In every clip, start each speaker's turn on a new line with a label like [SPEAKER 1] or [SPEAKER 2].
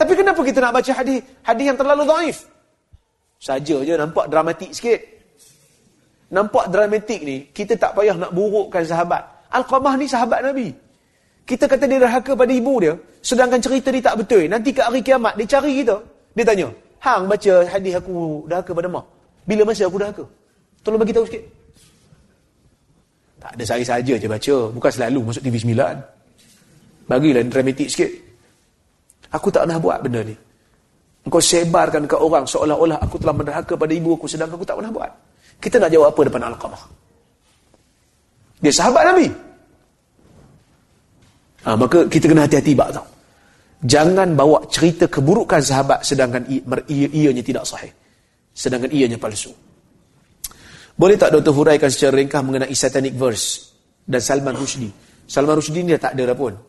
[SPEAKER 1] Tapi kenapa kita nak baca hadis yang terlalu dhaif? Saja je nampak dramatik sikit. Nampak dramatik ni, kita tak payah nak burukkan sahabat. Alqamah ni sahabat Nabi. Kita kata dia derhaka pada ibu dia, sedangkan cerita dia tak betul. Nanti kat hari kiamat, dia cari kita. Dia tanya, hang baca hadis aku derhaka pada mak. Bila masa aku derhaka? Tolong bagi tahu sikit. Tak ada, saya saja je baca. Bukan selalu masuk TV 9. Bagilah dramatik sikit. Aku tak pernah buat benda ni. Engkau sebarkan ke orang seolah-olah aku telah menderhaka pada ibu aku, sedangkan aku tak pernah buat. Kita nak jawab apa depan Alqamah? Dia sahabat Nabi. Maka kita kena hati-hati bab tau. Jangan bawa cerita keburukan sahabat sedangkan ianya tidak sahih. Sedangkan ianya palsu. Boleh tak Dr. huraikan secara ringkas mengenai satanic verse dan Salman Rushdie? Salman Rushdie ni dah tak ada dah pun.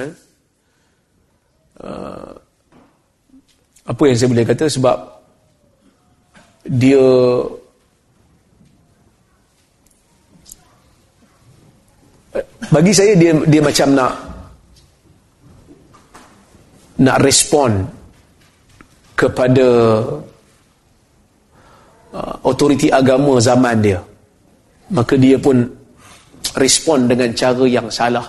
[SPEAKER 1] Apa yang saya boleh kata, sebab dia bagi saya dia macam nak respon kepada otoriti agama zaman dia. Maka dia pun respon dengan cara yang salah.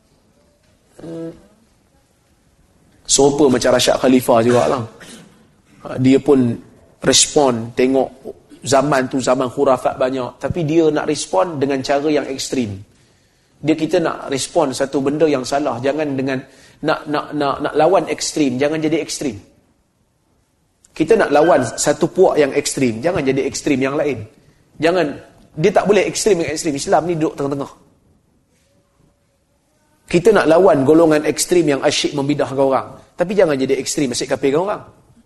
[SPEAKER 1] Serupa macam Rashad Khalifah juga lah. Dia pun respon, tengok zaman tu zaman khurafat banyak, tapi dia nak respon dengan cara yang ekstrim. Kita nak respon satu benda yang salah, jangan dengan nak lawan ekstrim, jangan jadi ekstrim. Kita nak lawan satu puak yang ekstrim, jangan jadi ekstrim yang lain. Dia tak boleh ekstrim dengan ekstrim. Islam ni duduk tengah-tengah. Kita nak lawan golongan ekstrim yang asyik membidahkan orang, tapi jangan jadi ekstrim asyik kafirkan orang.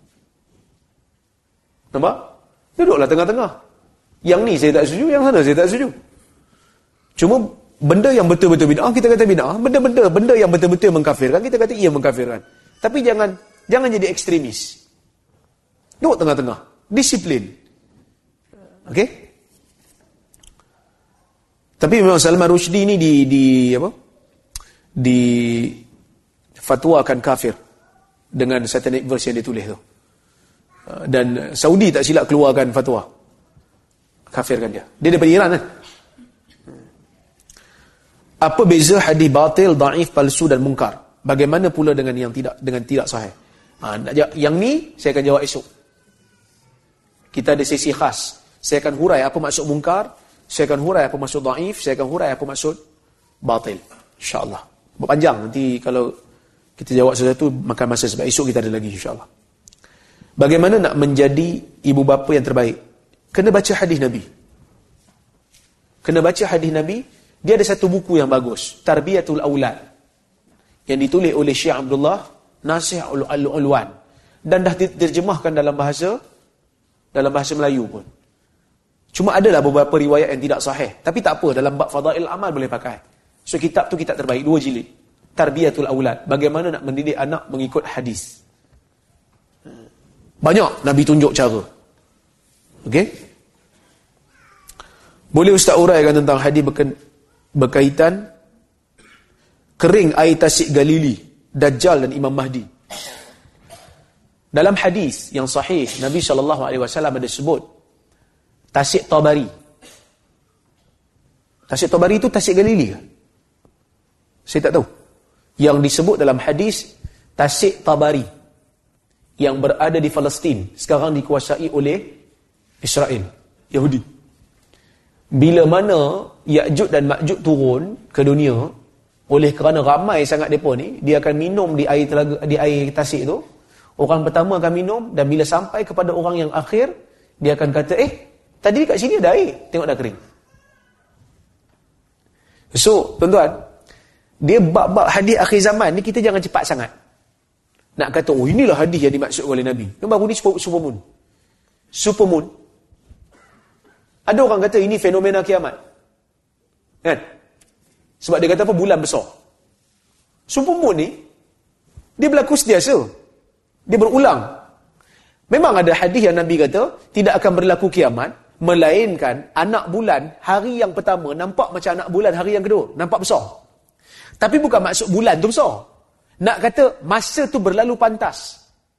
[SPEAKER 1] Nampak? Duduklah tengah-tengah. Yang ni saya tak setuju, yang sana saya tak setuju. Cuma benda yang betul-betul bid'ah, kita kata bid'ah. Benda yang betul-betul mengkafirkan, kita kata ia mengkafirkan. Tapi jangan jadi ekstremis. Duduk tengah-tengah. Disiplin. Okey? Tapi memang Salman Rushdie ni fatwakan kafir dengan satanic verse yang ditulis tu. Dan Saudi tak silap keluarkan fatwa kafirkan dia. Dia daripada Iran kan? Apa beza hadis batil, dhaif, palsu dan mungkar? Bagaimana pula dengan yang tidak sahih? Yang ni saya akan jawab esok. Kita ada sesi khas. Saya akan hurai apa maksud mungkar, saya akan hurai apa maksud dhaif, saya akan hurai apa maksud batil. InsyaAllah. Berpanjang nanti kalau kita jawab sesuatu makan masa, sebab esok kita ada lagi insyaAllah. Bagaimana nak menjadi ibu bapa yang terbaik? Kena baca hadis Nabi. Kena baca hadis Nabi. Dia ada satu buku yang bagus, Tarbiyatul Aulad, yang ditulis oleh Syekh Abdullah Nasih Al-Ulwan, dan dah diterjemahkan dalam bahasa Melayu pun. Cuma adalah beberapa riwayat yang tidak sahih, tapi tak apa, dalam bab fadail amal boleh pakai. So kitab tu kitab terbaik, 2 jilid, Tarbiyatul Aulad, bagaimana nak mendidik anak mengikut hadis. Banyak Nabi tunjuk cara. Okey? Boleh Ustaz uraikan tentang hadis berkaitan kering air tasik Galili, Dajjal dan Imam Mahdi? Dalam hadis yang sahih, Nabi SAW ada sebut tasik Tabari. Tasik Tabari itu tasik Galili ke? Saya tak tahu. Yang disebut dalam hadis tasik Tabari, yang berada di Palestin, sekarang dikuasai oleh Israel, Yahudi. Bila mana Ya'juj dan Ma'juj turun ke dunia, oleh kerana ramai sangat mereka ni, dia akan minum di air telaga, di air tasik tu. Orang pertama akan minum, dan bila sampai kepada orang yang akhir, dia akan kata, tadi kat sini ada air, tengok dah kering. So, tuan-tuan, dia bab-bab hadis akhir zaman ni, kita jangan cepat sangat nak kata, inilah hadis yang dimaksud oleh Nabi. Yang baru ni supermoon. Supermoon. Ada orang kata ini fenomena kiamat. Kan? Sebab dia kata apa? Bulan besar. Supermoon ni, dia berlaku sentiasa. Dia berulang. Memang ada hadis yang Nabi kata, tidak akan berlaku kiamat, melainkan anak bulan hari yang pertama nampak macam anak bulan hari yang kedua. Nampak besar. Tapi bukan maksud bulan tu besar. Nak kata masa tu berlalu pantas.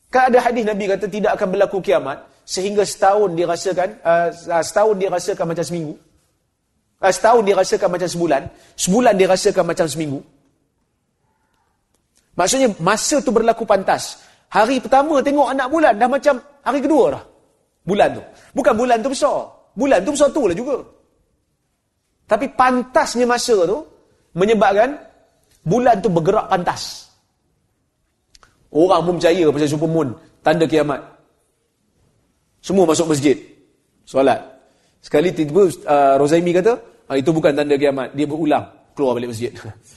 [SPEAKER 1] Kan ada hadis Nabi kata tidak akan berlaku kiamat sehingga setahun dirasakan macam seminggu. Setahun dirasakan macam sebulan, sebulan dirasakan macam seminggu. Maksudnya masa tu berlaku pantas. Hari pertama tengok anak bulan dah macam hari kedua dah. Bulan tu. Bukan bulan tu besar. Bulan tu besar tu lah juga. Tapi pantasnya masa tu menyebabkan bulan tu bergerak pantas. Orang pun percaya pasal supermoon, tanda kiamat. Semua masuk masjid, solat. Sekali tiba-tiba Rozaimi kata, itu bukan tanda kiamat, dia berulang, keluar balik masjid.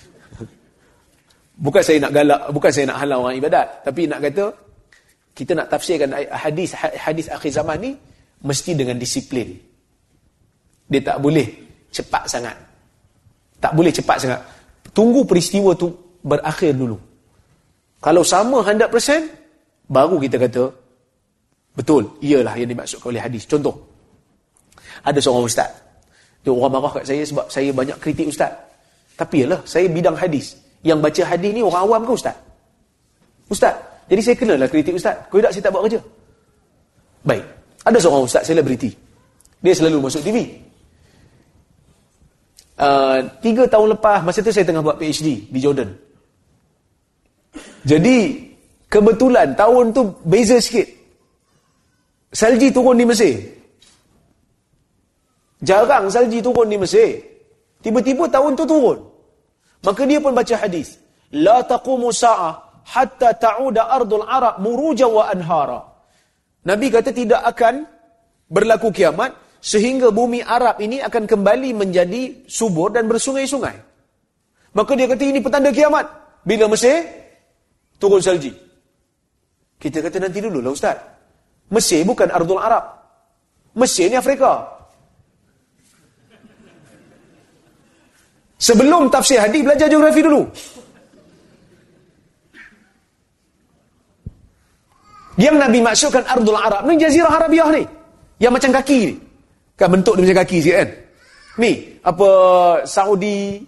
[SPEAKER 1] Bukan saya nak galak, bukan saya nak halang orang ibadat, tapi nak kata kita nak tafsirkan hadis akhir zaman ni mesti dengan disiplin. Dia tak boleh cepat sangat. Tak boleh cepat sangat. Tunggu peristiwa tu berakhir dulu. Kalau sama 100%, baru kita kata betul, iyalah yang dimaksudkan oleh hadis. Contoh, ada seorang ustaz, dia orang marah kat saya sebab saya banyak kritik ustaz. Tapi yalah, saya bidang hadis. Yang baca hadis ni orang awam ke ustaz? Ustaz. Jadi saya kenalah kritik ustaz. Kalau tak, saya tak buat kerja. Baik. Ada seorang ustaz selebriti. Dia selalu masuk TV. 3 tahun lepas, masa tu saya tengah buat PhD di Jordan. Jadi, kebetulan tahun tu beza sikit. Salji turun di Mesir. Jarang salji turun di Mesir. Tiba-tiba tahun tu turun. Maka dia pun baca hadis. La taqumu sa'ah hatta ta'uda ardul Arab muruja wa anhara. Nabi kata tidak akan berlaku kiamat sehingga bumi Arab ini akan kembali menjadi subur dan bersungai-sungai. Maka dia kata ini petanda kiamat. Bila Mesir turun salji. Kita kata nanti dulu lah ustaz. Mesir bukan ardul Arab. Mesir ni Afrika. Sebelum tafsir hadis, belajar geografi dulu. Yang Nabi maksudkan ardul Arab ni Jazirah Arabiah ni. Yang macam kaki ni. Kan bentuk dia macam kaki sikit kan. Ni, apa Saudi,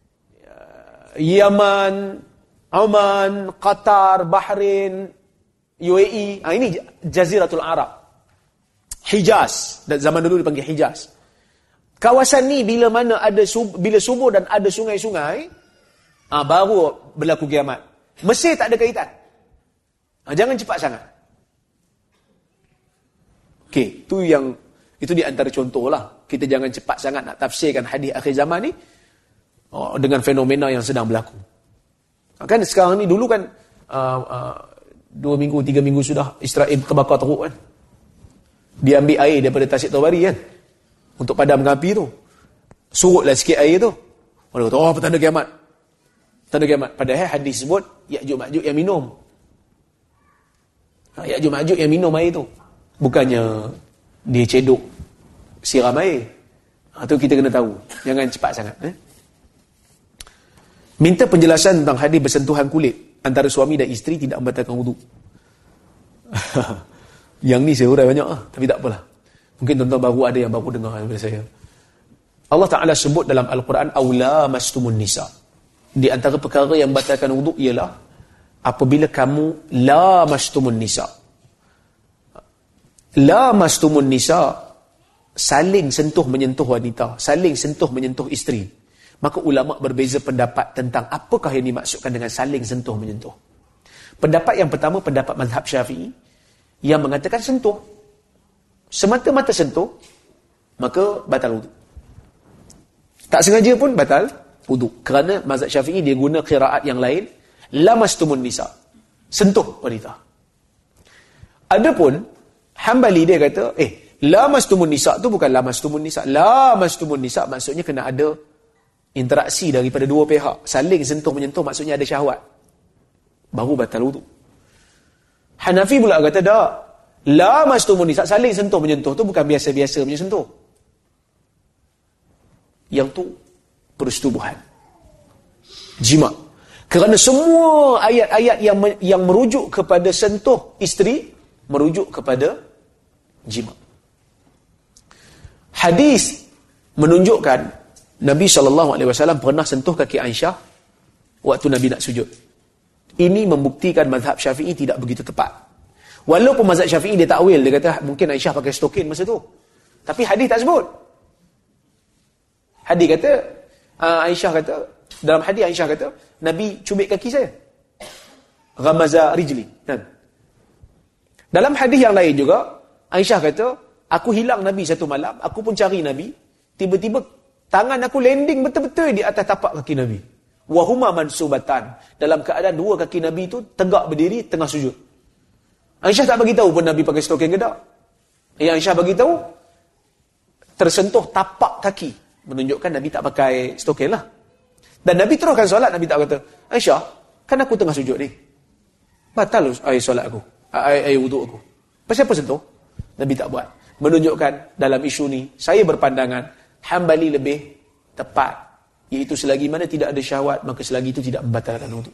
[SPEAKER 1] Yaman, Oman, Qatar, Bahrain, UAE. Ini Jaziratul Arab. Hijaz. Dan zaman dulu dipanggil Hijaz. Kawasan ni bila mana ada bila subur dan ada sungai-sungai, baru berlaku kiamat. Mesir tak ada kaitan. Jangan cepat sangat. Okey, itu di antara contoh lah. Kita jangan cepat sangat nak tafsirkan hadis akhir zaman ni dengan fenomena yang sedang berlaku. Kan sekarang ni, dulu kan 2 minggu, 3 minggu sudah Israel terbakar teruk kan. Dia ambil air daripada Tasik Tawari kan, untuk padamkan api tu. Surutlah sikit air tu. Orang kata, petanda kiamat. Petanda kiamat. Padahal hadis sebut, Ya'juj Ma'juj yang minum. Ya'juj Ma'juj yang minum air tu. Bukannya dia cedok siram air. Itu kita kena tahu. Jangan cepat sangat. Minta penjelasan tentang hadis bersentuhan kulit antara suami dan isteri tidak membatalkan wudu. Yang ni saya urai banyak tapi tak apalah. Mungkin tuan-tuan baru ada yang baru dengar daripada saya. Allah Ta'ala sebut dalam Al-Quran, Aula mastumun nisa. Di antara perkara yang membatalkan wudu ialah apabila kamu la mastumun nisa. La mastumun nisa, saling sentuh menyentuh wanita, saling sentuh menyentuh isteri. Maka ulama berbeza pendapat tentang apakah yang dimaksudkan dengan saling sentuh menyentuh. Pendapat yang pertama, pendapat mazhab Syafi'i yang mengatakan sentuh. Semata-mata sentuh, maka batal wudu. Tak sengaja pun batal wudu. Kerana mazhab Syafi'i dia guna qiraat yang lain, lamastumun nisa, sentuh wanita. Adapun Hambali dia kata, lamastumun nisa tu bukan lamastumun nisa. Lamastumun nisa maksudnya kena ada interaksi daripada dua pihak. Saling sentuh menyentuh maksudnya ada syahwat. Baru batal wudu. Hanafi pula kata tak. Lamastumun nisa, saling sentuh menyentuh tu bukan biasa-biasa punya sentuh. Yang tu persetubuhan. Jima. Kerana semua ayat-ayat yang merujuk kepada sentuh isteri merujuk kepada jima. Hadis menunjukkan Nabi SAW pernah sentuh kaki Aisyah waktu Nabi nak sujud. Ini membuktikan mazhab Syafi'i tidak begitu tepat. Walaupun mazhab Syafi'i dia takwil, dia kata mungkin Aisyah pakai stokin masa tu. Tapi hadis tak sebut. Hadis kata, Aisyah kata, dalam hadis Aisyah kata, Nabi cubit kaki saya. Ghamaza rijli. Kan? Dalam hadis yang lain juga, Aisyah kata, aku hilang Nabi satu malam, aku pun cari Nabi, tiba-tiba tangan aku landing betul-betul di atas tapak kaki Nabi. Wahuma mansubatan. Dalam keadaan dua kaki Nabi itu tegak berdiri tengah sujud. Aisyah tak bagi tahu pun Nabi pakai stokin ke tak. Yang Aisyah bagi tahu tersentuh tapak kaki, menunjukkan Nabi tak pakai stokin lah. Dan Nabi teruskan solat, Nabi tak kata, Aisyah, kan aku tengah sujud ni. Batal air solat aku, air wuduk aku. Pasal apa sentuh? Nabi tak buat. Menunjukkan dalam isu ni, saya berpandangan Hambali lebih tepat, iaitu selagi mana tidak ada syahwat, maka selagi itu tidak membatalkan wuduk.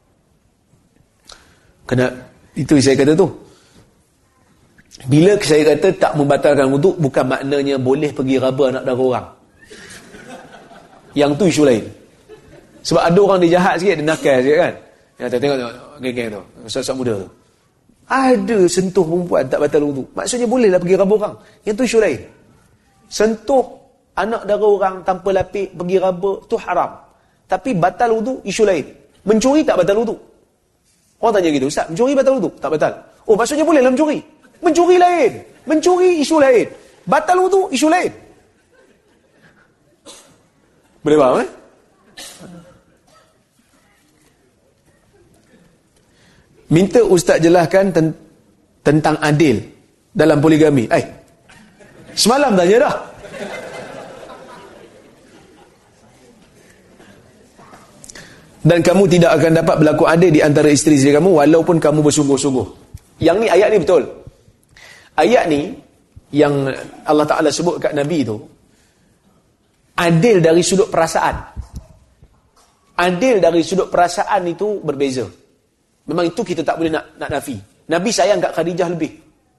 [SPEAKER 1] Kena, itu saya kata tu. Bila saya kata tak membatalkan wuduk, bukan maknanya boleh pergi raba anak dara orang. Yang tu isu lain. Sebab ada orang dia jahat sikit, dia nakal sikit kan. Ya, tengok geng-geng tu, ustaz-ustaz muda tu. Ada sentuh perempuan tak batal wuduk. Maksudnya bolehlah pergi raba orang. Yang tu isu lain. Sentuh anak dara orang tanpa lapik, pergi raba, tu haram. Tapi batal wuduk, isu lain. Mencuri tak batal wuduk. Orang tanya gitu, ustaz, mencuri batal wuduk? Tak batal. Oh, maksudnya bolehlah mencuri. Mencuri lain. Mencuri isu lain. Batal wuduk, isu lain. Boleh faham, eh? Minta ustaz jelaskan tentang adil dalam poligami. Semalam tanya dah. Dan kamu tidak akan dapat berlaku adil di antara isteri-isteri kamu walaupun kamu bersungguh-sungguh. Yang ni, ayat ni betul. Ayat ni yang Allah Ta'ala sebut kat Nabi tu, adil dari sudut perasaan. Adil dari sudut perasaan itu berbeza. Memang itu kita tak boleh nak nafi. Nabi sayang kat Khadijah lebih.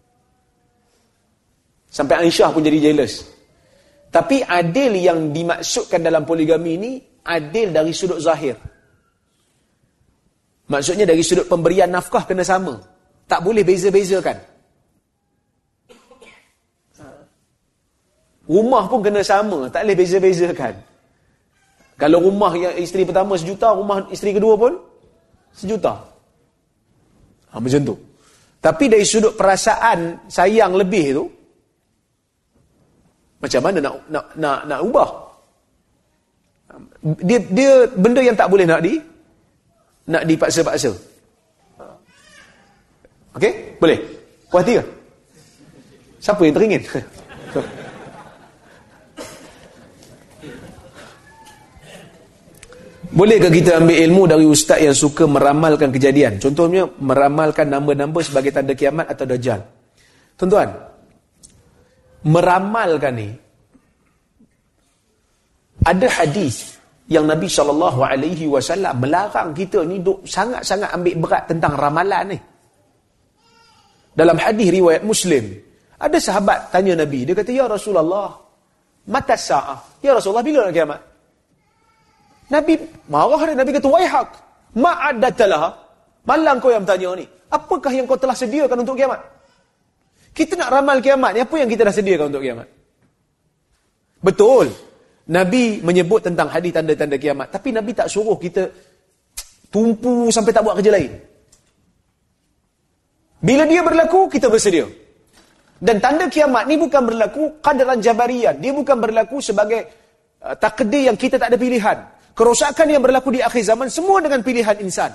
[SPEAKER 1] Sampai Aisyah pun jadi jealous. Tapi adil yang dimaksudkan dalam poligami ini, adil dari sudut zahir. Maksudnya dari sudut pemberian nafkah kena sama. Tak boleh beza-bezakan. Rumah pun kena sama, tak boleh beza-bezakan. Kalau rumah yang isteri pertama 1 juta, rumah isteri kedua pun 1 juta. Macam tu. Tapi dari sudut perasaan sayang lebih tu, macam mana nak ubah? Dia benda yang tak boleh nak dipaksa-paksa. Okey? Boleh? Puas hati ke? Siapa yang teringin? Bolehkah kita ambil ilmu dari ustaz yang suka meramalkan kejadian? Contohnya, meramalkan nama-nama sebagai tanda kiamat atau dajjal. Tuan-tuan, meramalkan ni, ada hadis yang Nabi SAW melarang kita ni sangat-sangat ambil berat tentang ramalan ni. Dalam hadis riwayat Muslim, ada sahabat tanya Nabi, dia kata, Ya Rasulullah, mata sa'ah? Ya Rasulullah, bila nak kiamat? Nabi marah dia. Nabi kata, waihak, ma'addatalah. Malang kau yang bertanya ni. Apakah yang kau telah sediakan untuk kiamat? Kita nak ramal kiamat ni, apa yang kita dah sediakan untuk kiamat? Betul. Nabi menyebut tentang hadis tanda-tanda kiamat. Tapi Nabi tak suruh kita tumpu sampai tak buat kerja lain. Bila dia berlaku, kita bersedia. Dan tanda kiamat ni bukan berlaku qadaran jabarian. Dia bukan berlaku sebagai takdir yang kita tak ada pilihan. Kerosakan yang berlaku di akhir zaman semua dengan pilihan insan.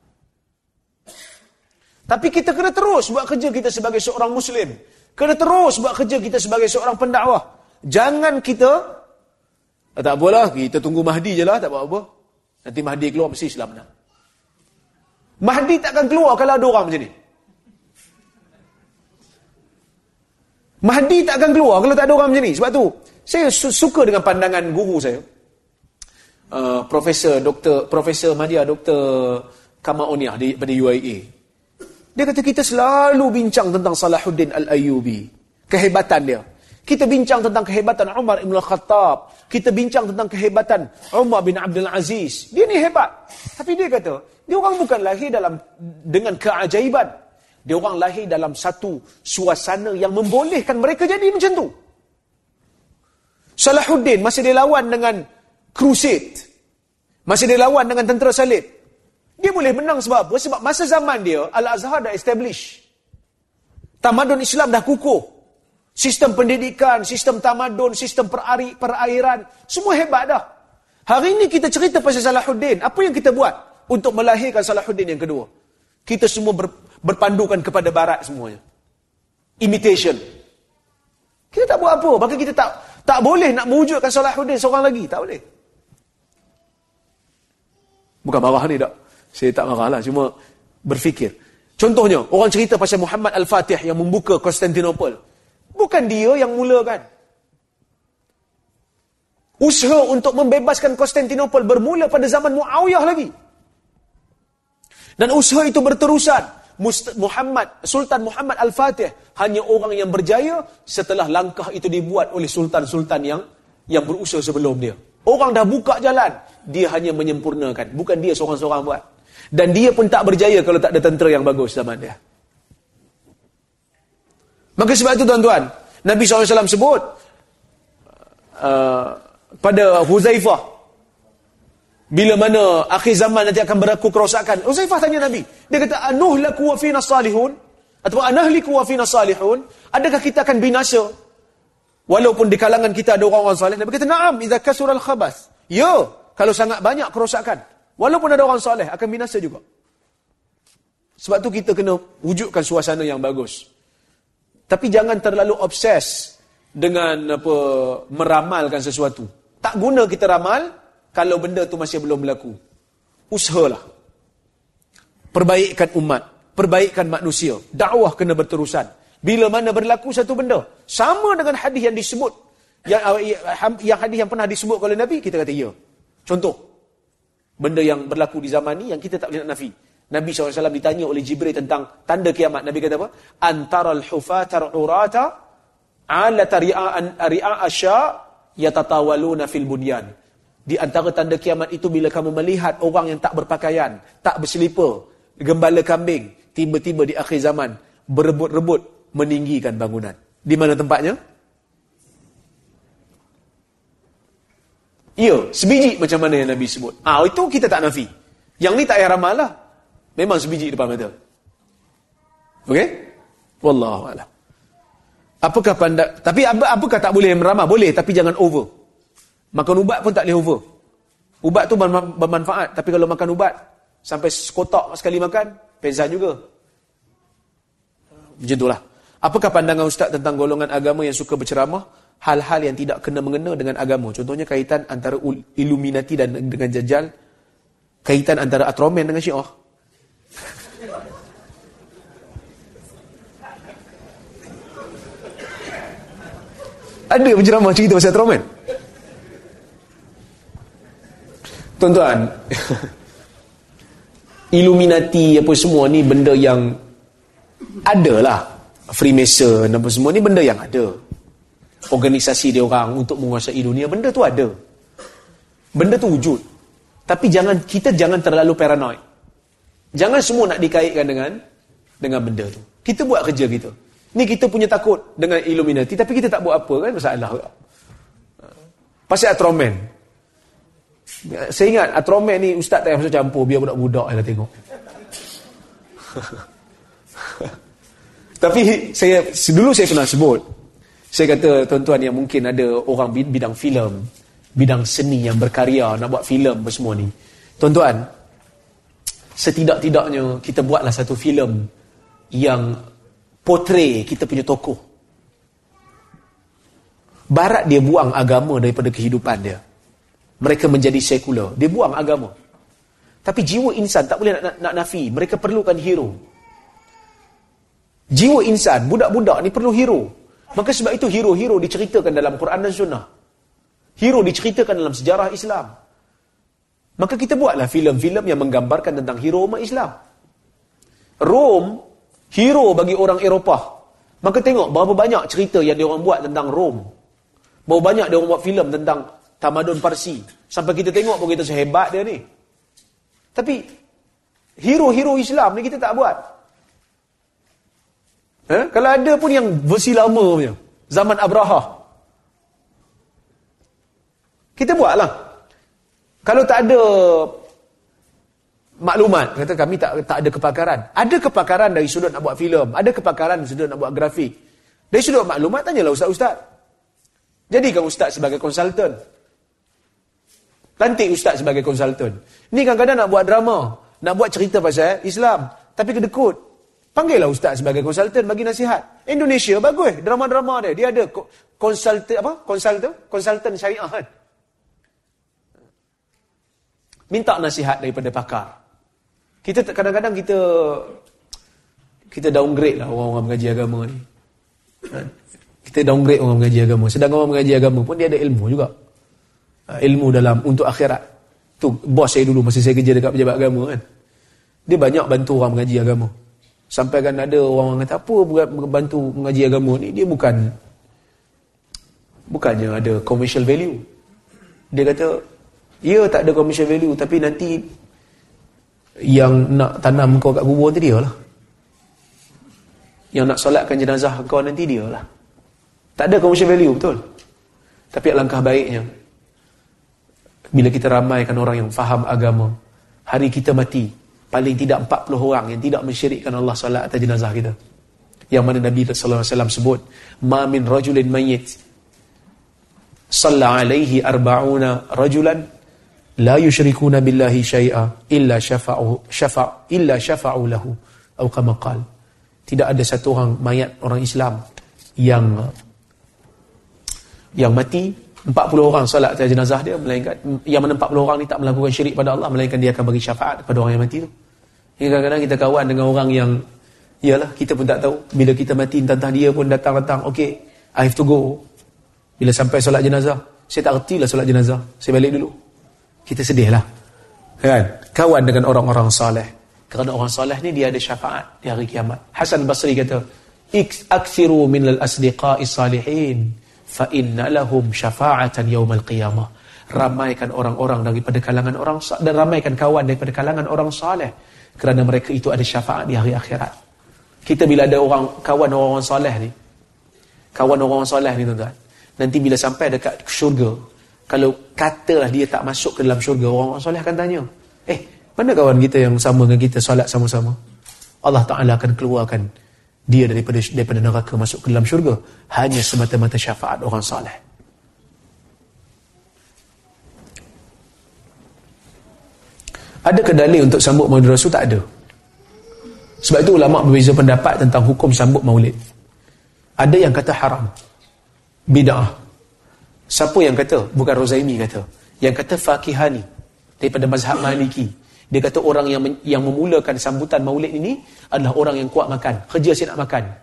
[SPEAKER 1] Tapi kita kena terus buat kerja kita sebagai seorang Muslim. Kena terus buat kerja kita sebagai seorang pendakwah. Jangan kita, tak apalah, kita tunggu Mahdi je lah, tak buat apa. Nanti Mahdi keluar, mesti Islam menang. Mahdi takkan keluar kalau ada orang macam ni. Mahdi takkan keluar kalau tak ada orang macam ni. Sebab tu, saya suka dengan pandangan guru saya. Profesor Madya, Dr. Kamaoniah pada UIA. Dia kata kita selalu bincang tentang Salahuddin Al-Ayyubi. Kehebatan dia. Kita bincang tentang kehebatan Umar Ibn Khattab. Kita bincang tentang kehebatan Umar bin Abdul Aziz. Dia ni hebat. Tapi dia kata, dia orang bukan lahir dengan keajaiban. Dia orang lahir dalam satu suasana yang membolehkan mereka jadi macam tu. Salahuddin masa dia lawan dengan crusade, masa dia lawan dengan tentera salib, dia boleh menang sebab apa? Sebab masa zaman dia Al-Azhar dah establish. Tamadun Islam dah kukuh. Sistem pendidikan, sistem tamadun, sistem perairan, semua hebat dah. Hari ini kita cerita pasal Salahuddin. Apa yang kita buat untuk melahirkan Salahuddin yang kedua? Kita semua berpandukan kepada barat semuanya. Imitation. Kita tak buat apa. Maka kita tak boleh nak mewujudkan Salahuddin seorang lagi. Tak boleh. Bukan marah ni tak. Saya tak marah lah. Cuma berfikir. Contohnya, orang cerita pasal Muhammad Al-Fatih yang membuka Konstantinopel. Bukan dia yang mulakan. Usaha untuk membebaskan Konstantinopel bermula pada zaman Muawiyah lagi. Dan usaha itu berterusan. Sultan Muhammad Al-Fatih hanya orang yang berjaya setelah langkah itu dibuat oleh sultan-sultan yang berusaha sebelum dia. Orang dah buka jalan, dia hanya menyempurnakan. Bukan dia seorang-seorang buat. Dan dia pun tak berjaya kalau tak ada tentera yang bagus zaman dia. Maka sebab itu tuan-tuan, Nabi SAW sebut pada Huzaifah, bila mana akhir zaman nanti akan berlaku kerosakan. Huzaifah tanya Nabi. Dia kata, anuhlaku wa fina salihun? Atau anahliku wa fina salihun? Adakah kita akan binasa? Walaupun di kalangan kita ada orang-orang salih. Nabi kata, na'am, idza kasural khabas. Ya, kalau sangat banyak kerosakan. Walaupun ada orang salih, akan binasa juga. Sebab tu kita kena wujudkan suasana yang bagus. Tapi jangan terlalu obses dengan meramalkan sesuatu. Tak guna kita ramal kalau benda tu masih belum berlaku. Usahalah. Perbaikan umat, perbaikan manusia. Dakwah kena berterusan. Bila mana berlaku satu benda, sama dengan hadis yang disebut, yang hadis yang pernah disebut oleh Nabi, kita kata ya. Contoh, benda yang berlaku di zaman ni yang kita tak boleh nak nafi. Nabi SAW ditanya oleh Jibril tentang tanda kiamat. Nabi kata apa? Antaral hufatar urata ala ri'a asya yatatawaluna fil bunyan. Di antara tanda kiamat itu bila kamu melihat orang yang tak berpakaian, tak berselipar, gembala kambing, tiba-tiba di akhir zaman berebut-rebut meninggikan bangunan. Di mana tempatnya? Ya, sebiji macam mana yang Nabi sebut. Itu kita tak nafi. Yang ni tak payah ramal lah. Memang sebiji depan mata. Okey? Wallahu a'lam. Apakah apakah tak boleh meramal? Boleh, tapi jangan over. Makan ubat pun tak boleh over. Ubat tu bermanfaat, tapi kalau makan ubat sampai sekotak sekali makan, pezan juga. Macam itulah. Apakah pandangan Ustaz tentang golongan agama yang suka berceramah hal-hal yang tidak kena mengena dengan agama? Contohnya kaitan antara Illuminati dan dengan Dajjal, kaitan antara Atromen dengan Syiah. Ada penceramah cerita pasal Atromen? Tuan-tuan, Illuminati apa semua ni benda yang ada lah. Freemason apa semua ni benda yang ada. Organisasi dia orang untuk menguasai dunia, benda tu ada. Benda tu wujud. Tapi kita jangan terlalu paranoid. Jangan semua nak dikaitkan dengan benda tu. Kita buat kerja kita. Ni kita punya takut dengan Illuminati, tapi kita tak buat apa kan, masalah. Pasal Atromen. Saya ingat Atromen ni ustaz tak payah masuk campur, biar budak-budak lah tengok. Tapi dulu saya pernah sebut. Saya kata tuan-tuan yang mungkin ada orang bidang filem, bidang seni yang berkarya nak buat filem apa semua ni. Tuan-tuan, setidak-tidaknya kita buatlah satu filem yang portray kita punya tokoh. Barat dia buang agama daripada kehidupan dia. Mereka menjadi sekular. Dia buang agama. Tapi jiwa insan tak boleh nak nafi. Mereka perlukan hero. Jiwa insan, budak-budak ni perlu hero. Maka sebab itu hero-hero diceritakan dalam Quran dan Sunnah. Hero diceritakan dalam sejarah Islam. Maka kita buatlah filem-filem yang menggambarkan tentang hero umat Islam. Rom, hero bagi orang Eropah. Maka tengok berapa banyak cerita yang dia orang buat tentang Rom. Berapa banyak dia orang buat filem tentang tamadun Parsi. Sampai kita tengok pun kita sehebat dia ni. Tapi hero-hero Islam ni kita tak buat. Kalau ada pun yang versi lama punya, zaman Abraha. Kita buatlah. Kalau tak ada maklumat, kata kami tak ada kepakaran. Ada kepakaran dari sudut nak buat filem, ada kepakaran dari sudut nak buat grafik. Dari sudut maklumat, tanyalah ustaz-ustaz. Jadikan ustaz sebagai konsultan. Lantik ustaz sebagai konsultan. Ni kadang-kadang nak buat drama, nak buat cerita pasal Islam, tapi kedekut. Panggillah ustaz sebagai konsultan bagi nasihat. Indonesia bagus, drama-drama dia ada konsultan syariah kan. Minta nasihat daripada pakar. Kita kadang-kadang kita downgrade lah orang-orang mengaji agama ni. Kita downgrade orang mengaji agama. Sedangkan orang mengaji agama pun dia ada ilmu juga. Ilmu dalam untuk akhirat. Tu bos saya dulu masa saya kerja dekat pejabat agama kan. Dia banyak bantu orang mengaji agama. Sampai kan ada orang kata apa bantu mengaji agama ni, dia bukannya ada commercial value. Dia kata ya tak ada commercial value, tapi nanti yang nak tanam kau kat kubur nanti dia lah. Yang nak solatkan jenazah kau nanti dia lah. Tak ada commercial value, betul. Tapi alangkah baiknya bila kita ramaikan orang yang faham agama, hari kita mati paling tidak 40 orang yang tidak mensyirikkan Allah solat atas jenazah kita. Yang mana Nabi sallallahu alaihi wasallam sebut, ma min rajulin mayyit salla alaihi 40 rajulan la yusyrikuna billahi syai'a illa syafa'u lahu atau kama qala. Tidak ada satu orang mayat orang Islam yang mati 40 orang solat atas jenazah dia, melainkan yang mana 40 orang ni tak melakukan syirik pada Allah, melainkan dia akan bagi syafaat kepada orang yang mati tu. Kadang-kadang kita kawan dengan orang yang iyalah kita pun tak tahu, bila kita mati entah dia pun datang, okay, I have to go. Bila sampai solat jenazah, saya tak ertilah solat jenazah, saya balik dulu. Kita sedihlah. Kan? Kawan dengan orang-orang saleh. Kerana orang saleh ni dia ada syafaat di hari kiamat. Hasan Basri kata, "Aktsiru minal asdiqai salihin fa inna lahum syafa'atan yaumal qiyamah." Ramaikan orang-orang daripada kalangan orang dan ramaikan kawan daripada kalangan orang saleh, kerana mereka itu ada syafaat di hari akhirat. Kita bila ada kawan orang-orang saleh ni, tuan-tuan, nanti bila sampai dekat syurga, kalau katalah dia tak masuk ke dalam syurga, orang-orang soleh akan tanya, mana kawan kita yang sama dengan kita solat sama-sama? Allah Ta'ala akan keluarkan dia daripada neraka masuk ke dalam syurga hanya semata-mata syafaat orang soleh. Adakah dalil untuk sambut maulid Rasul? Tak ada. Sebab itu ulama berbeza pendapat tentang hukum sambut maulid. Ada yang kata haram, bid'ah. Siapa yang kata? Bukan Rozaimi kata. Yang kata Fakihani daripada mazhab Maliki. Dia kata orang yang memulakan sambutan maulid ini adalah orang yang kuat makan. Kerja saya nak makan.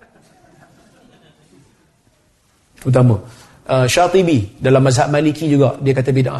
[SPEAKER 1] Utama. Syatibi dalam mazhab Maliki juga dia kata bid'ah.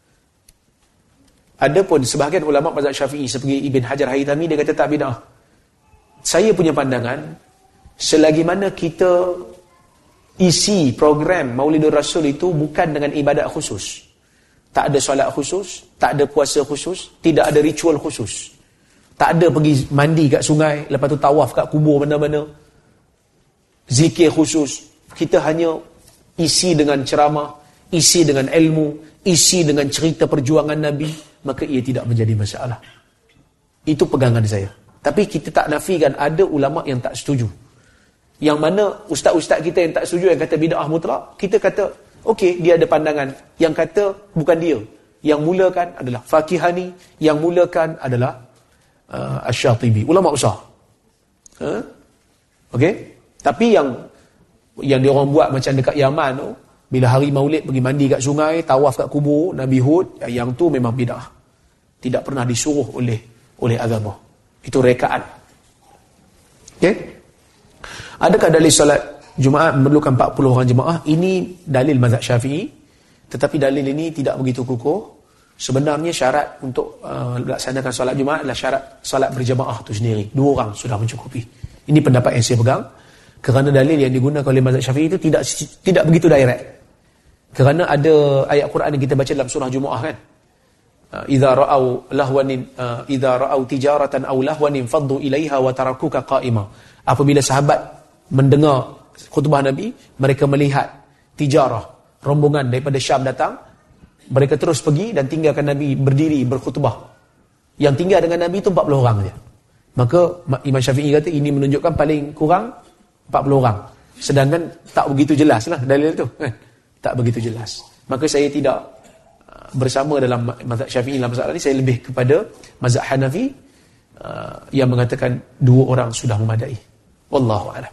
[SPEAKER 1] Adapun sebahagian ulama mazhab Syafi'i seperti Ibn Hajar Haytami, dia kata tak bid'ah. Saya punya pandangan, selagi mana kita isi program Maulidur Rasul itu bukan dengan ibadat khusus, tak ada solat khusus, tak ada puasa khusus, tidak ada ritual khusus, tak ada pergi mandi kat sungai, lepas tu tawaf kat kubur mana-mana, zikir khusus, kita hanya isi dengan ceramah, isi dengan ilmu, isi dengan cerita perjuangan Nabi, maka ia tidak menjadi masalah. Itu pegangan saya. Tapi kita tak nafikan ada ulama yang tak setuju. Yang mana ustaz-ustaz kita yang tak setuju, yang kata bid'ah mutlak, kita kata okey, dia ada pandangan. Yang kata bukan dia, yang mulakan adalah Fakihani, yang mulakan adalah Asy-Syatibi, ulama besar. Okey, tapi yang dia orang buat macam dekat Yaman tu, bila hari Maulid pergi mandi kat sungai, tawaf kat kubur Nabi Hud, yang tu memang bid'ah. Tidak pernah disuruh oleh agama. Itu rekaan. Okey? Adakah dalil solat Jumaat memerlukan 40 orang jemaah? Ini dalil mazhab Syafi'i, tetapi dalil ini tidak begitu kukuh. Sebenarnya syarat untuk melaksanakan solat Jumaat adalah syarat solat berjemaah itu sendiri. 2 orang sudah mencukupi. Ini pendapat yang saya pegang. Kerana dalil yang digunakan oleh mazhab Syafi'i itu tidak begitu direct. Kerana ada ayat Quran yang kita baca dalam surah Jumu'ah kan. Idza ra'au tijaratan aw lahwan faddu ilaiha wa tarakuka qa'ima. Apabila sahabat mendengar khutbah Nabi, mereka melihat tijarah, rombongan daripada Syam datang, mereka terus pergi dan tinggalkan Nabi berdiri berkhutbah. Yang tinggal dengan Nabi itu 40 orang saja. Maka Imam Syafi'i kata ini menunjukkan paling kurang 40 orang. Sedangkan tak begitu jelas lah dalil tu, kan? Tak begitu jelas. Maka saya tidak bersama dalam mazhab Syafi'i dalam masalah ini. Saya lebih kepada mazhab Hanafi yang mengatakan 2 orang sudah memadai. Wallahu a'lam.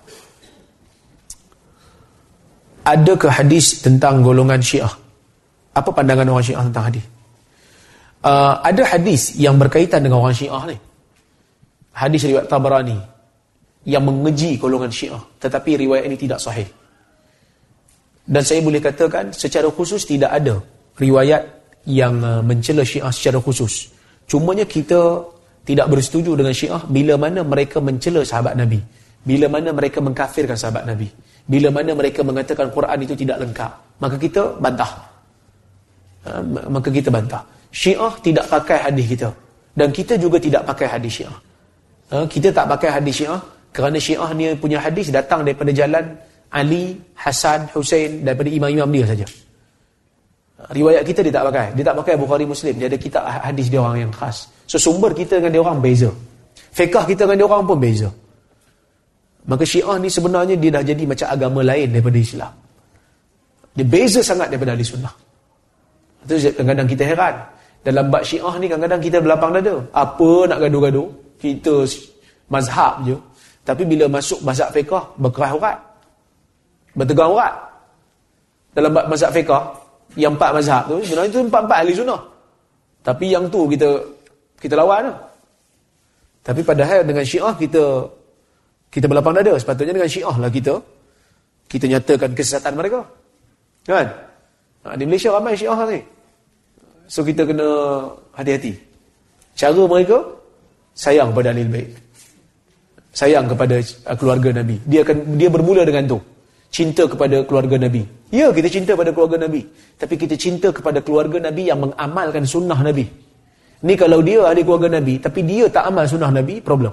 [SPEAKER 1] Adakah hadis tentang golongan Syiah? Apa pandangan orang Syiah tentang hadis? Ada hadis yang berkaitan dengan orang Syiah ni. Hadis riwayat Tabarani yang mengeji golongan Syiah, tetapi riwayat ini tidak sahih. Dan saya boleh katakan secara khusus tidak ada riwayat yang mencela Syiah secara khusus. Cumanya kita tidak bersetuju dengan Syiah bila mana mereka mencela sahabat Nabi, bila mana mereka mengkafirkan sahabat Nabi, bila mana mereka mengatakan Quran itu tidak lengkap, maka kita bantah. Maka kita bantah. Syiah tidak pakai hadis kita, dan kita juga tidak pakai hadis Syiah. Kita tak pakai hadis Syiah kerana Syiah ni punya hadis datang daripada jalan Ali, Hasan, Husain, daripada imam-imam dia saja. Riwayat kita dia tak pakai. Dia tak pakai Bukhari Muslim. Dia ada kitab hadis dia orang yang khas. So sumber kita dengan dia orang beza. Fiqh kita dengan dia orang pun beza. Maka Syiah ni sebenarnya dia dah jadi macam agama lain daripada Islam. Dia beza sangat daripada ahli sunnah. Itu kadang-kadang kita heran. Dalam bab Syiah ni kadang-kadang kita berlapang dada. Apa nak gaduh-gaduh? Kita mazhab je. Tapi bila masuk mazhab fiqh, berkerah urat. Bertegang urat. Dalam bab mazhab fiqh, yang 4 mazhab tu, sebenarnya itu 4 ahli sunnah. Tapi yang tu kita lawan lah. Tapi padahal dengan Syiah kita berlapang dada. Sepatutnya dengan Syiah lah kita nyatakan kesesatan mereka. Kan? Di Malaysia ramai Syiah ni. So kita kena hati-hati. Cara mereka sayang kepada Ahlul Bait. Sayang kepada keluarga Nabi. Dia bermula dengan tu. Cinta kepada keluarga Nabi. Ya, kita cinta pada keluarga Nabi. Tapi kita cinta kepada keluarga Nabi yang mengamalkan sunnah Nabi. Ni kalau dia ahli keluarga Nabi, tapi dia tak amal sunnah Nabi, problem.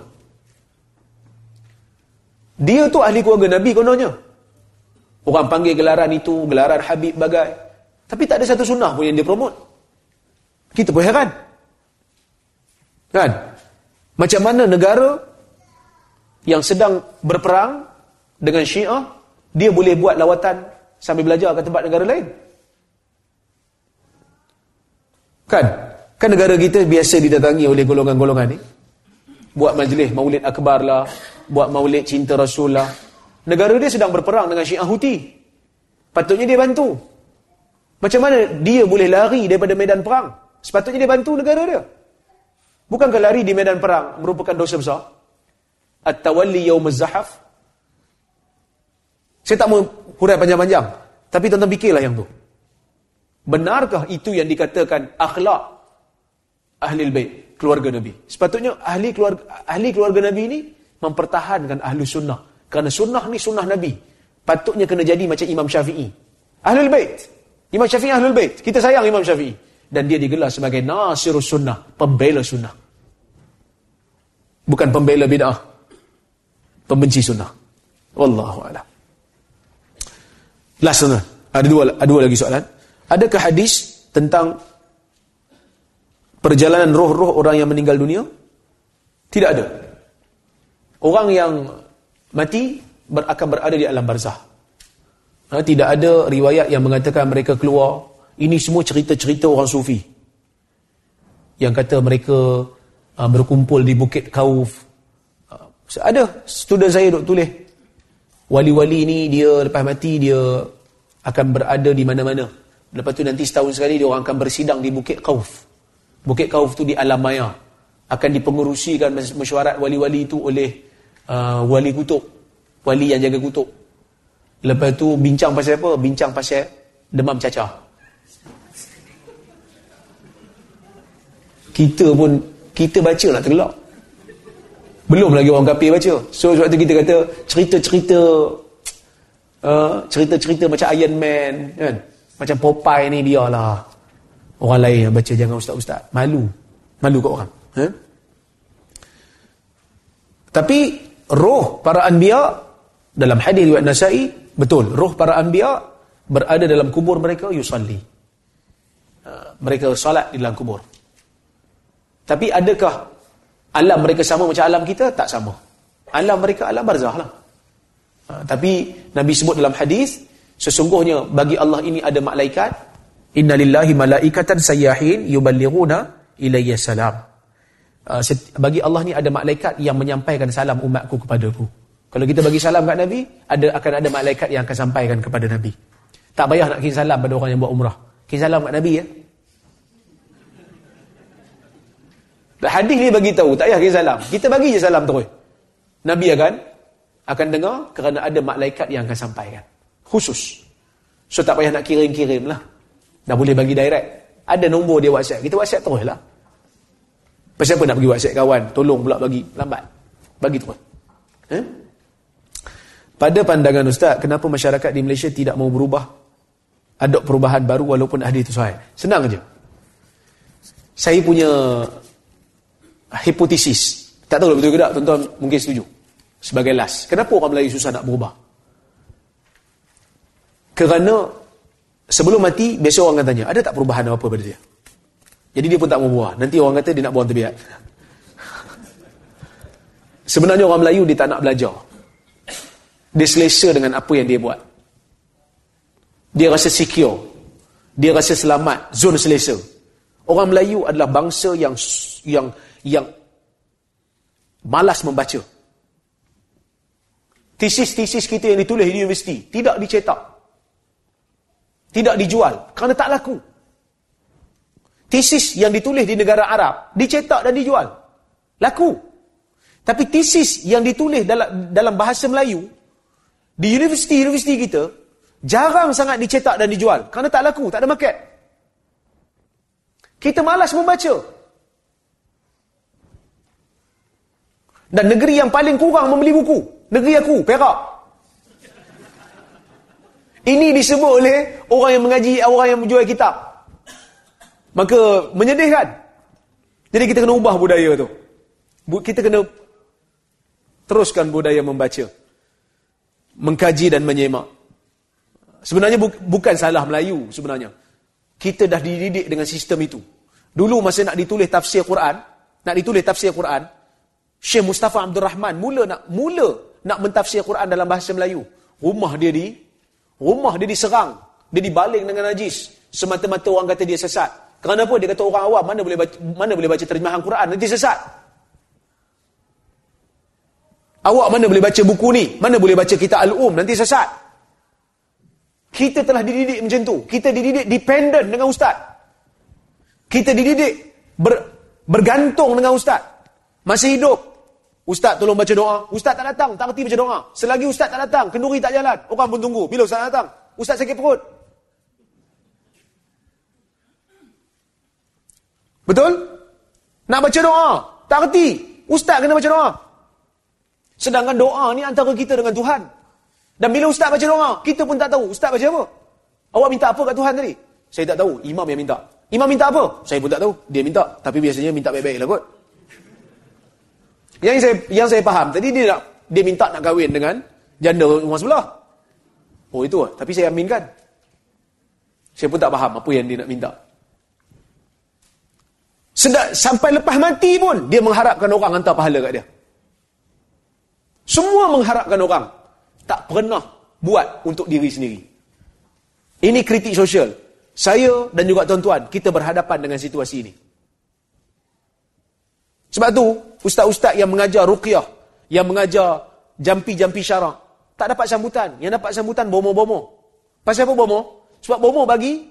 [SPEAKER 1] Dia tu ahli keluarga Nabi kononnya. Orang panggil gelaran itu, gelaran Habib bagai. Tapi tak ada satu sunnah pun yang dia promote. Kita pun heran. Kan? Macam mana negara yang sedang berperang dengan Syiah, dia boleh buat lawatan sambil belajar ke tempat negara lain? Kan? Kan negara kita biasa didatangi oleh golongan-golongan ni. Buat majlis maulid akbar lah, buat maulid cinta Rasul lah. Negara dia sedang berperang dengan Syiah Houthi. Patutnya dia bantu. Macam mana dia boleh lari daripada medan perang? Sepatutnya dia bantu negara dia. Bukankah lari di medan perang merupakan dosa besar? At-tawalli yaumaz zahaf. Saya tak mau hurai panjang-panjang, tapi tuan-tuan fikirlah yang tu. Benarkah itu yang dikatakan akhlak Ahlul Bait, keluarga Nabi? Sepatutnya ahli keluarga Nabi ni mempertahankan ahlu sunnah. Kerana sunnah ni sunnah Nabi. Patutnya kena jadi macam Imam Syafi'i. Ahlul Bait. Imam Syafi'i Ahlul Bait. Kita sayang Imam Syafi'i. Dan dia digelar sebagai Nasirus Sunnah, pembela sunnah. Bukan pembela bid'ah. Pembenci sunnah. Wallahu a'lam. Last one. Ada dua lagi soalan. Adakah hadis tentang perjalanan roh-roh orang yang meninggal dunia? Tidak ada. Orang yang mati akan berada di alam barzah. Tidak ada riwayat yang mengatakan mereka keluar. Ini semua cerita-cerita orang sufi yang kata mereka berkumpul di Bukit Kauf. Ada student saya duk tulis, wali-wali ni dia lepas mati dia akan berada di mana-mana. Lepas tu nanti setahun sekali dia orang akan bersidang di Bukit Kauf. Bukit Kauf tu di alam maya. Akan dipengerusikan mesyuarat wali-wali itu oleh wali kutub, wali yang jaga kutub. Lepas tu bincang pasal apa? Bincang pasal demam cacah. Kita baca nak tergelak. Belum lagi orang kafir baca. So sebab tu kita kata cerita-cerita macam Iron Man kan, macam Popeye ni biarlah orang lain yang baca, jangan ustaz-ustaz. Malu kat orang. Tapi roh para anbiya Dalam hadis riwayat Nasa'i, betul, roh para anbiya berada dalam kubur mereka, yusalli. Mereka salat di dalam kubur. Tapi adakah alam mereka sama macam alam kita? Tak sama. Alam mereka alam barzah lah. Tapi Nabi sebut dalam hadis, sesungguhnya bagi Allah ini ada malaikat, inna lillahi malaikatan sayyahin yuballighuna ilayya salam. Bagi Allah ni ada malaikat yang menyampaikan salam umatku kepadaku. Kalau kita bagi salam kat Nabi, akan ada malaikat yang akan sampaikan kepada Nabi. Tak payah nak kirim salam pada orang yang buat umrah. Kirim salam kat Nabi ya. Hadis ni bagi tahu, tak payah kirim salam. Kita bagi je salam terus. Nabi akan dengar kerana ada malaikat yang akan sampaikan. Khusus. So tak payah nak kirim-kirim lah. Dah boleh bagi direct. Ada nombor dia WhatsApp. Kita WhatsApp terus lah. Pasal apa nak pergi WhatsApp kawan? Tolong pula bagi. Lambat. Bagi terus. Pada pandangan Ustaz, kenapa masyarakat di Malaysia tidak mau berubah? Ada perubahan baru walaupun hadis itu sahih. Senang je. Saya punya hipotesis. Tak tahu betul ke tak, tuan-tuan mungkin setuju. Sebagai last. Kenapa orang Melayu susah nak berubah? Kerana sebelum mati, biasa orang akan tanya, ada tak perubahan apa pada dia? Jadi dia pun tak mau berubah. Nanti orang kata dia nak buang tebiat. Sebenarnya orang Melayu dia tak nak belajar. Dia selesa dengan apa yang dia buat. Dia rasa secure. Dia rasa selamat. Zon selesa. Orang Melayu adalah bangsa yang malas membaca. Tesis-tesis kita yang ditulis di universiti tidak dicetak. Tidak dijual. Kerana tak laku. Tesis yang ditulis di negara Arab dicetak dan dijual. Laku. Tapi tesis yang ditulis dalam bahasa Melayu di universiti-universiti kita jarang sangat dicetak dan dijual kerana tak laku, tak ada market. Kita malas membaca. Dan negeri yang paling kurang membeli buku, negeri aku, Perak. Ini disebut oleh orang yang mengaji, orang yang menjual kitab. Maka menyedihkan. Jadi kita kena ubah budaya tu. Kita kena teruskan budaya membaca, mengkaji dan menyemak. Sebenarnya bukan salah Melayu sebenarnya. Kita dah dididik dengan sistem itu. Dulu masa nak ditulis tafsir Quran, Syekh Mustafa Abdul Rahman mula nak mentafsir Quran dalam bahasa Melayu. Rumah dia diserang, dia dibaling dengan najis. Semata-mata orang kata dia sesat. Kerana apa? Dia kata orang awam mana boleh baca terjemahan Quran, nanti sesat. Awak mana boleh baca buku ni? Mana boleh baca kitab Al-Um? Nanti sesat. Kita telah dididik macam tu. Kita dididik dependent dengan ustaz. Kita dididik bergantung dengan ustaz. Masih hidup. Ustaz tolong baca doa. Ustaz tak datang, tak reti baca doa. Selagi ustaz tak datang, kenduri tak jalan. Orang pun tunggu. Bila ustaz datang? Ustaz sakit perut. Betul? Nak baca doa. Tak reti. Ustaz kena baca doa. Sedangkan doa ni antara kita dengan Tuhan. Dan bila ustaz baca doa, kita pun tak tahu ustaz baca apa. Awak minta apa kat Tuhan tadi? Saya tak tahu. Imam yang minta. Imam minta apa? Saya pun tak tahu. Dia minta. Tapi biasanya minta baik-baik lah kot. Yang saya faham tadi, dia minta nak kahwin dengan janda rumah sebelah. Oh itu lah. Tapi saya aminkan. Saya pun tak faham apa yang dia nak minta. Sampai lepas mati pun, dia mengharapkan orang hantar pahala kat dia. Semua mengharapkan orang. Tak pernah buat untuk diri sendiri. Ini kritik sosial. Saya dan juga tuan-tuan, kita berhadapan dengan situasi ini. Sebab tu, ustaz-ustaz yang mengajar ruqyah, yang mengajar jampi-jampi syarak, tak dapat sambutan. Yang dapat sambutan bomo-bomo. Pasal apa bomo? Sebab bomo bagi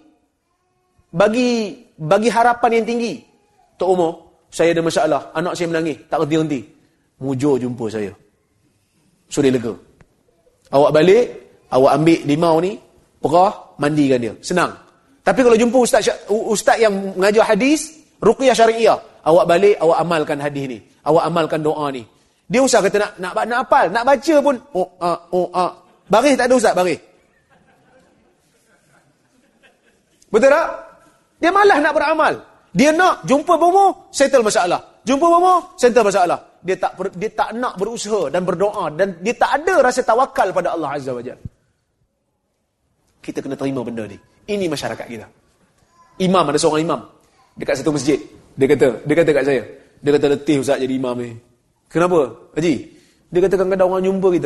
[SPEAKER 1] harapan yang tinggi. Tok Umar, saya ada masalah. Anak saya menangis. Tak henti-henti. Mujur jumpa saya. So dia lega. Awak balik, awak ambil limau ni, perah, mandikan dia. Senang. Tapi kalau jumpa ustaz yang mengajar hadis, ruqyah syariah, awak balik, awak amalkan hadis ni. Awak amalkan doa ni. Dia usah kata nak hafal, nak baca pun, baris tak ada ustaz, baris. Betul tak? Dia malas nak beramal. Dia nak jumpa bomo, settle masalah. Jumpa bomo, settle masalah. dia tak nak berusaha dan berdoa, dan dia tak ada rasa tawakal pada Allah Azza wa Jalla. Kita kena terima benda ni. Ini masyarakat kita. Imam, ada seorang imam dekat satu masjid. Dia kata kat saya, dia kata, letih Ustaz jadi imam ni. Kenapa? Haji, dia kata kadang-kadang orang jumpa kita.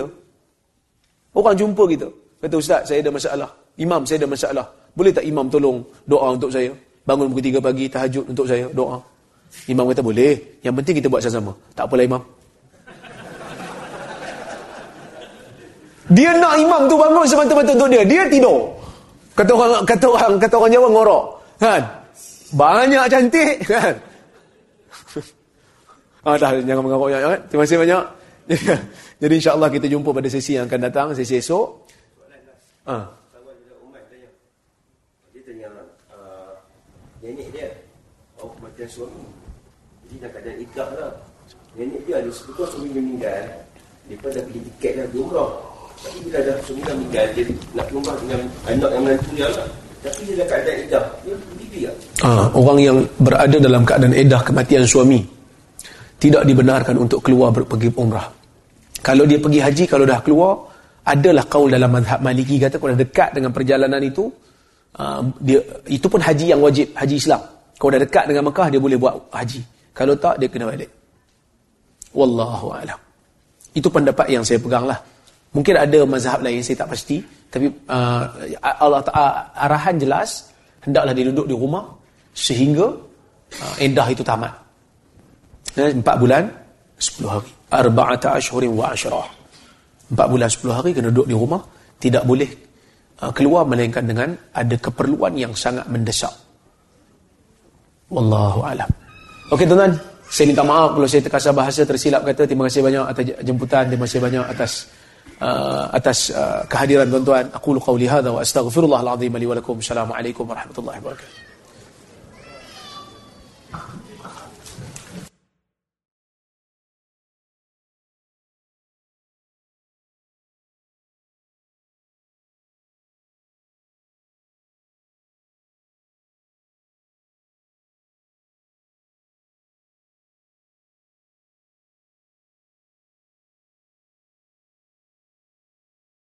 [SPEAKER 1] Kata, Ustaz, saya ada masalah. Imam, saya ada masalah. Boleh tak imam tolong doa untuk saya? Bangun pukul 3 pagi, tahajud untuk saya, doa. Imam kata, boleh. Yang penting kita buat sama-sama. Tak apalah imam. Dia nak imam tu bangun semata-mata untuk dia. Dia tidur. Kata orang Jawa ngorok. Kan? Banyak cantik. Kan? Dah, jangan mengarok banyak. Kan? Terima kasih banyak. Jadi insyaAllah kita jumpa pada sesi yang akan datang, sesi esok.
[SPEAKER 2] Dia tanya nenek dia, kematian suami. Jadi dalam keadaan iddah lah. Nenek dia ada sebetulnya suami dia meninggal. Dia dah beli tiket dah umrah. Tapi bila dah suami dah meninggal, dia nak umrah dengan anak yang menantu dia lah. Tapi dia dalam keadaan iddah. Dia begitu ya.
[SPEAKER 1] Orang yang berada dalam keadaan iddah kematian suami tidak dibenarkan untuk keluar pergi umrah. Kalau dia pergi haji, kalau dah keluar, adalah kaul dalam mazhab Maliki kata kalau dah dekat dengan perjalanan itu, dia itu pun haji yang wajib, haji Islam. Kalau dah dekat dengan Mekah, dia boleh buat haji. Kalau tak, dia kena balik. Wallahu a'lam. Itu pendapat yang saya pegang lah. Mungkin ada mazhab lain, saya tak pasti. Tapi Allah Ta'ala arahan jelas, hendaklah dia duduk di rumah sehingga iddah itu tamat. 4 bulan 10 hari. 4 ashhurin wa ashrah. 4 bulan 10 hari kena duduk di rumah, tidak boleh keluar melainkan dengan ada keperluan yang sangat mendesak. Wallahu a'lam. Okey tuan-tuan, saya minta maaf kalau saya terkasar bahasa, tersilap kata. Terima kasih banyak atas jemputan, terima kasih banyak atas kehadiran tuan-tuan. Aqulu qawli hadza wa astaghfirullahal azim li wa lakum. Assalamualaikum warahmatullahi wabarakatuh.